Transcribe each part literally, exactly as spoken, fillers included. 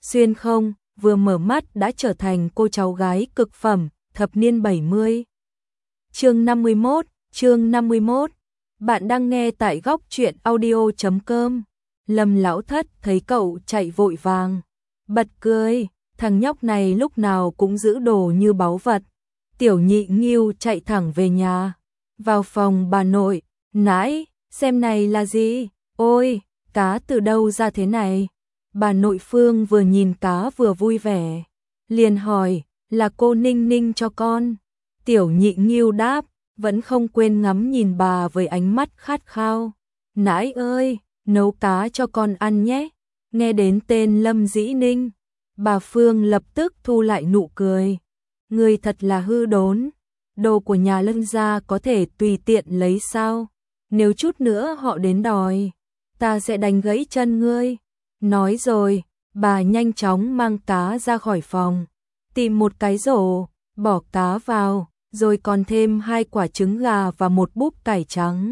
xuyên không, vừa mở mắt đã trở thành cô cháu gái cực phẩm, thập niên bảy mươi. Chương năm mươi mốt, chương năm mươi mốt. Bạn đang nghe tại góc truyện audio chấm com. Lâm lão thất thấy cậu chạy vội vàng, bật cười, thằng nhóc này lúc nào cũng giữ đồ như báu vật. Tiểu Nhị Nghiêu chạy thẳng về nhà, vào phòng bà nội, nãi, xem này là gì? Ôi, cá từ đâu ra thế này? Bà nội Phương vừa nhìn cá vừa vui vẻ, liền hỏi, là cô Ninh Ninh cho con. Tiểu Nhị Nghiêu đáp, vẫn không quên ngắm nhìn bà với ánh mắt khát khao. Nãi ơi, nấu cá cho con ăn nhé. Nghe đến tên Lâm Dĩ Ninh, bà Phương lập tức thu lại nụ cười. Người thật là hư đốn, đồ của nhà Lâm gia có thể tùy tiện lấy sao? Nếu chút nữa họ đến đòi, ta sẽ đánh gãy chân ngươi. Nói rồi, bà nhanh chóng mang cá ra khỏi phòng, tìm một cái rổ, bỏ cá vào, rồi còn thêm hai quả trứng gà và một búp cải trắng.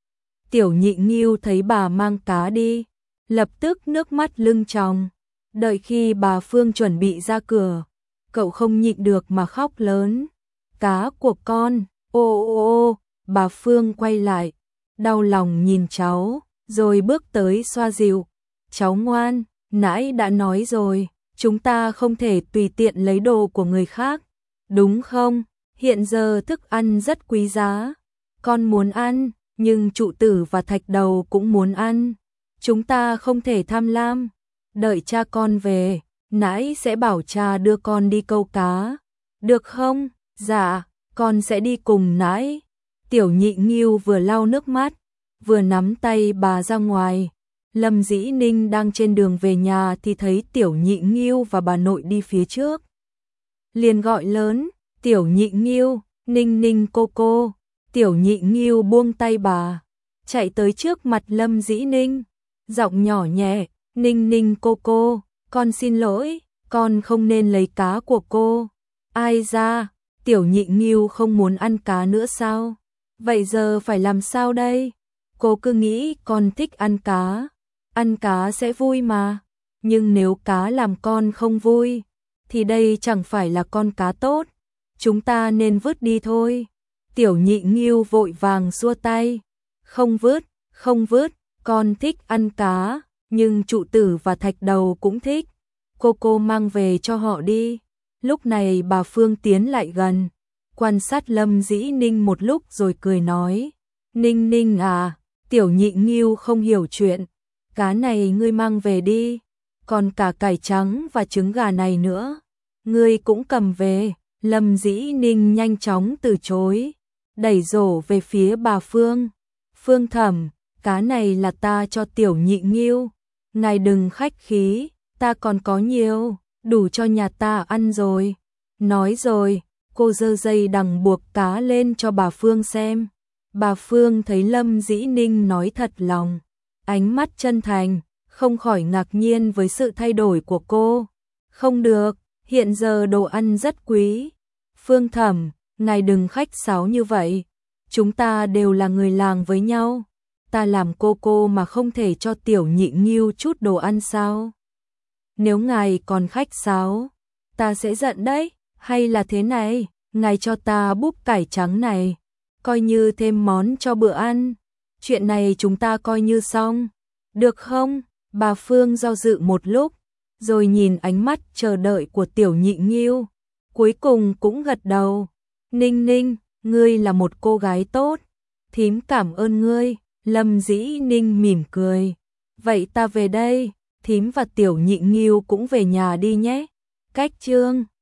Tiểu Nhị Nghiêu thấy bà mang cá đi, lập tức nước mắt lưng tròng. Đợi khi bà Phương chuẩn bị ra cửa, cậu không nhịn được mà khóc lớn. Cá của con, ô ô ô, bà Phương quay lại, đau lòng nhìn cháu, rồi bước tới xoa dịu. Cháu ngoan, nãi đã nói rồi, chúng ta không thể tùy tiện lấy đồ của người khác, đúng không? Hiện giờ thức ăn rất quý giá, con muốn ăn, nhưng trụ tử và thạch đầu cũng muốn ăn. Chúng ta không thể tham lam, đợi cha con về, nãi sẽ bảo cha đưa con đi câu cá. Được không? Dạ, con sẽ đi cùng nãi. Tiểu Nhị Nghiêu vừa lau nước mắt, vừa nắm tay bà ra ngoài. Lâm Dĩ Ninh đang trên đường về nhà thì thấy Tiểu Nhị Nghiêu và bà nội đi phía trước. Liền gọi lớn, Tiểu Nhị Nghiêu, Ninh Ninh cô cô. Tiểu Nhị Nghiêu buông tay bà, chạy tới trước mặt Lâm Dĩ Ninh, giọng nhỏ nhẹ, Ninh Ninh cô cô, con xin lỗi, con không nên lấy cá của cô. Ai ra, Tiểu Nhị Nghiêu không muốn ăn cá nữa sao? Vậy giờ phải làm sao đây? Cô cứ nghĩ con thích ăn cá, ăn cá sẽ vui mà, nhưng nếu cá làm con không vui, thì đây chẳng phải là con cá tốt, chúng ta nên vứt đi thôi. Tiểu Nhị Nghiêu vội vàng xua tay, không vứt, không vứt, con thích ăn cá, nhưng trụ tử và thạch đầu cũng thích, cô cô mang về cho họ đi. Lúc này bà Phương tiến lại gần, quan sát Lâm Dĩ Ninh một lúc rồi cười nói, Ninh Ninh à, Tiểu Nhị Nghiêu không hiểu chuyện, cá này ngươi mang về đi, còn cả cải trắng và trứng gà này nữa, ngươi cũng cầm về. Lâm Dĩ Ninh nhanh chóng từ chối, đẩy rổ về phía bà Phương. Phương Thẩm, cá này là ta cho Tiểu Nhị Nghiêu, ngài đừng khách khí, ta còn có nhiều, đủ cho nhà ta ăn rồi. Nói rồi, cô giơ dây đằng buộc cá lên cho bà Phương xem. Bà Phương thấy Lâm Dĩ Ninh nói thật lòng, ánh mắt chân thành, không khỏi ngạc nhiên với sự thay đổi của cô. Không được, hiện giờ đồ ăn rất quý. Phương Thẩm, ngài đừng khách sáo như vậy, chúng ta đều là người làng với nhau, ta làm cô cô mà không thể cho Tiểu Nhị Nghiêu chút đồ ăn sao? Nếu ngài còn khách sáo, ta sẽ giận đấy. Hay là thế này, ngài cho ta búp cải trắng này, coi như thêm món cho bữa ăn, chuyện này chúng ta coi như xong, được không? Bà Phương do dự một lúc, rồi nhìn ánh mắt chờ đợi của Tiểu Nhị Nghiêu, cuối cùng cũng gật đầu. Ninh Ninh, ngươi là một cô gái tốt, thím cảm ơn ngươi. Lâm Dĩ Ninh mỉm cười, vậy ta về đây, thím và Tiểu Nhị Nghiêu cũng về nhà đi nhé. Cách chương